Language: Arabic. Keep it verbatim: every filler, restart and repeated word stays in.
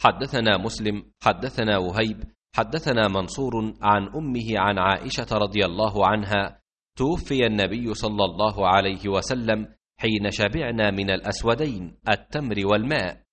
حدثنا مسلم حدثنا وهيب حدثنا منصور عن أمه عن عائشة رضي الله عنها: توفي النبي صلى الله عليه وسلم حين شبعنا من الأسودين التمر والماء،